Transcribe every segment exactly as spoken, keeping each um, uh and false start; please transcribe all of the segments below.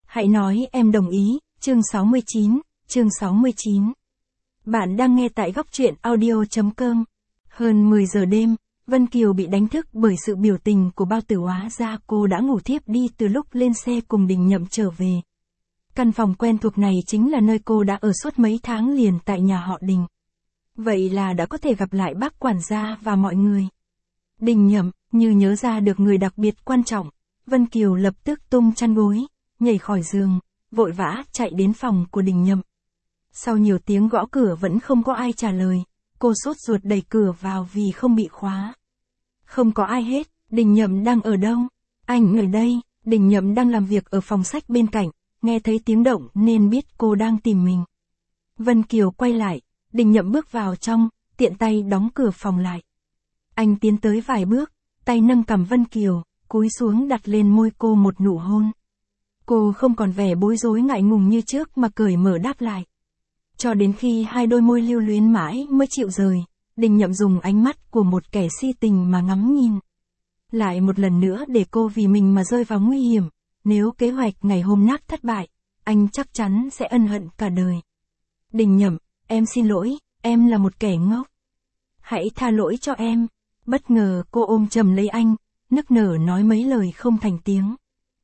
Hãy nói em đồng ý, chương sáu mươi chín, chương sáu mươi chín. Bạn đang nghe tại góc truyện audio chấm com. Hơn mười giờ đêm, Vân Kiều bị đánh thức bởi sự biểu tình của Bao Tử, hóa ra cô đã ngủ thiếp đi từ lúc lên xe cùng Đình Nhậm trở về. Căn phòng quen thuộc này chính là nơi cô đã ở suốt mấy tháng liền tại nhà họ Đình. Vậy là đã có thể gặp lại bác quản gia và mọi người. Đình Nhậm, như nhớ ra được người đặc biệt quan trọng, Vân Kiều lập tức tung chăn gối, nhảy khỏi giường, vội vã chạy đến phòng của Đình Nhậm. Sau nhiều tiếng gõ cửa vẫn không có ai trả lời, cô sốt ruột đẩy cửa vào vì không bị khóa. Không có ai hết, Đình Nhậm đang ở đâu? Anh ở đây. Đình Nhậm đang làm việc ở phòng sách bên cạnh, nghe thấy tiếng động nên biết cô đang tìm mình. Vân Kiều quay lại, Đình Nhậm bước vào trong, tiện tay đóng cửa phòng lại. Anh tiến tới vài bước, tay nâng cằm Vân Kiều, cúi xuống đặt lên môi cô một nụ hôn. Cô không còn vẻ bối rối ngại ngùng như trước mà cởi mở đáp lại. Cho đến khi hai đôi môi lưu luyến mãi mới chịu rời, Đình Nhậm dùng ánh mắt của một kẻ si tình mà ngắm nhìn. Lại một lần nữa để cô vì mình mà rơi vào nguy hiểm, nếu kế hoạch ngày hôm nát thất bại, anh chắc chắn sẽ ân hận cả đời. Đình Nhậm, em xin lỗi, em là một kẻ ngốc. Hãy tha lỗi cho em. Bất ngờ cô ôm chầm lấy anh, nức nở nói mấy lời không thành tiếng.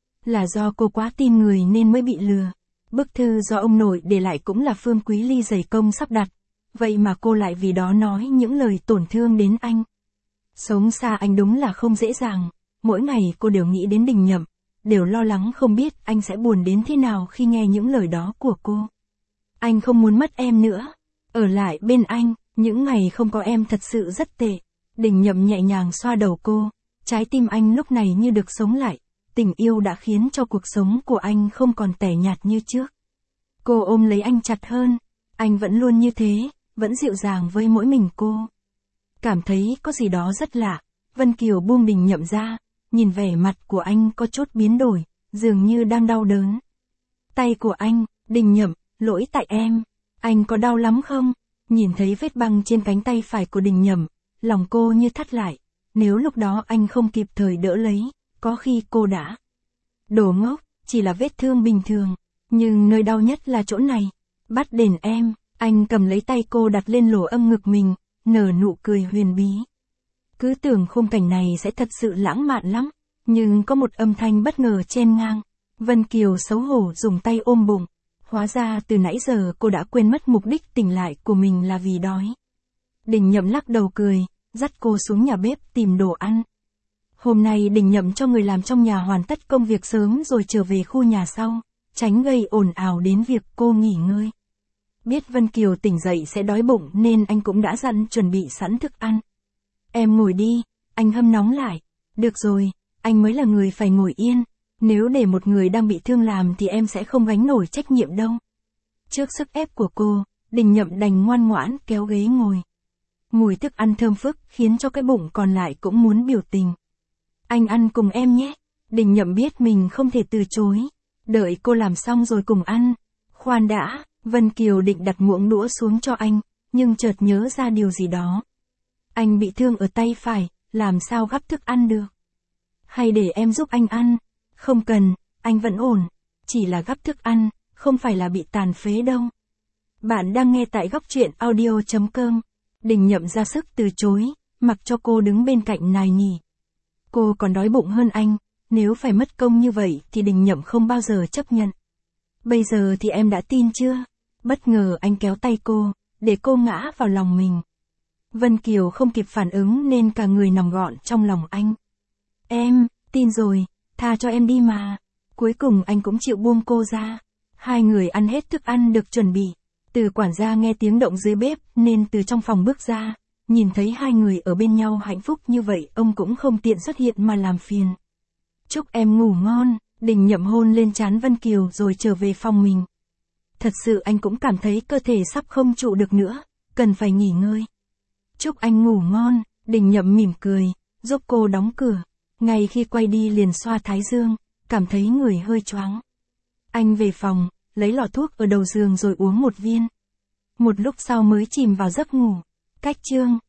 Là do cô quá tin người nên mới bị lừa. Bức thư do ông nội để lại cũng là Phương Quý Ly dày công sắp đặt. Vậy mà cô lại vì đó nói những lời tổn thương đến anh. Sống xa anh đúng là không dễ dàng. Mỗi ngày cô đều nghĩ đến Đình Nhậm, đều lo lắng không biết anh sẽ buồn đến thế nào khi nghe những lời đó của cô. Anh không muốn mất em nữa. Ở lại bên anh, những ngày không có em thật sự rất tệ. Đình Nhậm nhẹ nhàng xoa đầu cô, trái tim anh lúc này như được sống lại. Tình yêu đã khiến cho cuộc sống của anh không còn tẻ nhạt như trước. Cô ôm lấy anh chặt hơn. Anh vẫn luôn như thế, vẫn dịu dàng với mỗi mình cô. Cảm thấy có gì đó rất lạ, Vân Kiều buông Đình Nhậm ra, nhìn vẻ mặt của anh có chút biến đổi, dường như đang đau đớn. Tay của anh, Đình Nhậm, lỗi tại em. Anh có đau lắm không? Nhìn thấy vết băng trên cánh tay phải của Đình Nhậm, lòng cô như thắt lại. Nếu lúc đó anh không kịp thời đỡ lấy, có khi cô đã. Đồ ngốc, chỉ là vết thương bình thường. Nhưng nơi đau nhất là chỗ này. Bắt đền em. Anh cầm lấy tay cô đặt lên lỗ âm ngực mình, nở nụ cười huyền bí. Cứ tưởng khung cảnh này sẽ thật sự lãng mạn lắm. Nhưng có một âm thanh bất ngờ chen ngang. Vân Kiều xấu hổ dùng tay ôm bụng. Hóa ra từ nãy giờ cô đã quên mất mục đích tỉnh lại của mình là vì đói. Đình Nhậm lắc đầu cười, dắt cô xuống nhà bếp tìm đồ ăn. Hôm nay Đình Nhậm cho người làm trong nhà hoàn tất công việc sớm rồi trở về khu nhà sau, tránh gây ồn ào đến việc cô nghỉ ngơi. Biết Vân Kiều tỉnh dậy sẽ đói bụng nên anh cũng đã dặn chuẩn bị sẵn thức ăn. Em ngồi đi, anh hâm nóng lại. Được rồi, anh mới là người phải ngồi yên. Nếu để một người đang bị thương làm thì em sẽ không gánh nổi trách nhiệm đâu. Trước sức ép của cô, Đình Nhậm đành ngoan ngoãn kéo ghế ngồi. Mùi thức ăn thơm phức khiến cho cái bụng còn lại cũng muốn biểu tình. Anh ăn cùng em nhé. Đình Nhậm biết mình không thể từ chối. Đợi cô làm xong rồi cùng ăn. Khoan đã, Vân Kiều định đặt muỗng đũa xuống cho anh, nhưng chợt nhớ ra điều gì đó. Anh bị thương ở tay phải, làm sao gắp thức ăn được? Hay để em giúp anh ăn? Không cần, anh vẫn ổn. Chỉ là gắp thức ăn, không phải là bị tàn phế đâu. Bạn đang nghe tại góc truyện audio chấm com. Đình Nhậm ra sức từ chối, mặc cho cô đứng bên cạnh nài nỉ. Cô còn đói bụng hơn anh, nếu phải mất công như vậy thì Đình Nhậm không bao giờ chấp nhận. Bây giờ thì em đã tin chưa? Bất ngờ anh kéo tay cô, để cô ngã vào lòng mình. Vân Kiều không kịp phản ứng nên cả người nằm gọn trong lòng anh. Em, tin rồi, tha cho em đi mà. Cuối cùng anh cũng chịu buông cô ra. Hai người ăn hết thức ăn được chuẩn bị. Từ quản gia nghe tiếng động dưới bếp nên từ trong phòng bước ra. Nhìn thấy hai người ở bên nhau hạnh phúc như vậy, ông cũng không tiện xuất hiện mà làm phiền. Chúc em ngủ ngon. Đình Nhậm hôn lên trán Vân Kiều rồi trở về phòng mình. Thật sự anh cũng cảm thấy cơ thể sắp không trụ được nữa, cần phải nghỉ ngơi. Chúc anh ngủ ngon. Đình Nhậm mỉm cười, giúp cô đóng cửa. Ngay khi quay đi liền xoa thái dương, cảm thấy người hơi choáng. Anh về phòng, lấy lọ thuốc ở đầu giường rồi uống một viên. Một lúc sau mới chìm vào giấc ngủ. Cách chương